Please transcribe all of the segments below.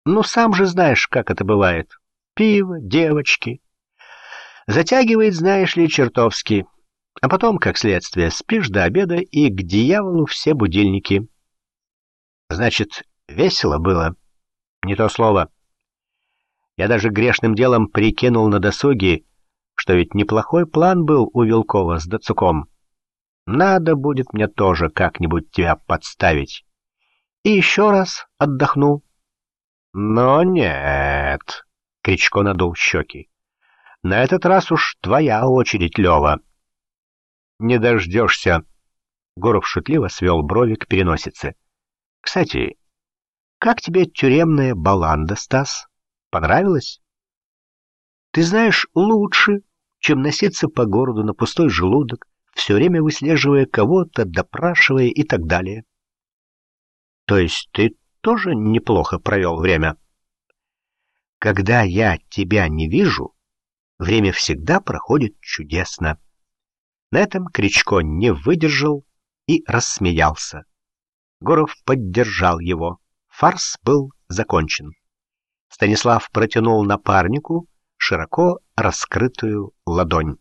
Ну, сам же знаешь, как это бывает. Пиво, девочки. Затягивает, знаешь ли, чертовски. А потом, как следствие, спишь до обеда и к дьяволу все будильники. Значит, весело было? Не то слово. Я даже грешным делом прикинул на досуге, что ведь неплохой план был у Вилкова с Дацуком. Надо будет мне тоже как-нибудь тебя подставить. И еще раз отдохну. Но нет, Кричко надул щеки. На этот раз уж твоя очередь, Лева. Не дождешься. Гуров шутливо свел брови к переносице. Кстати, как тебе тюремная баланда, Стас? Понравилось? Ты знаешь, лучше, чем носиться по городу на пустой желудок, все время выслеживая кого-то, допрашивая и так далее. То есть ты тоже неплохо провел время? Когда я тебя не вижу, время всегда проходит чудесно. На этом Кричко не выдержал и рассмеялся. Гуров поддержал его. Фарс был закончен. Станислав протянул напарнику широко раскрытую ладонь.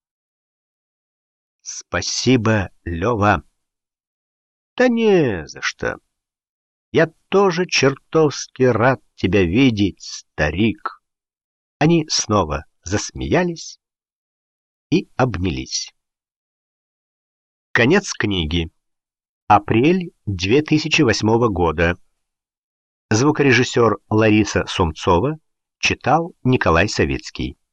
«Спасибо, Лева!» «Да не за что. Я тоже чертовски рад тебя видеть, старик!» Они снова засмеялись и обнялись. Конец книги. Апрель 2008 года. Звукорежиссер Лариса Сумцова читал Николай Савицкий.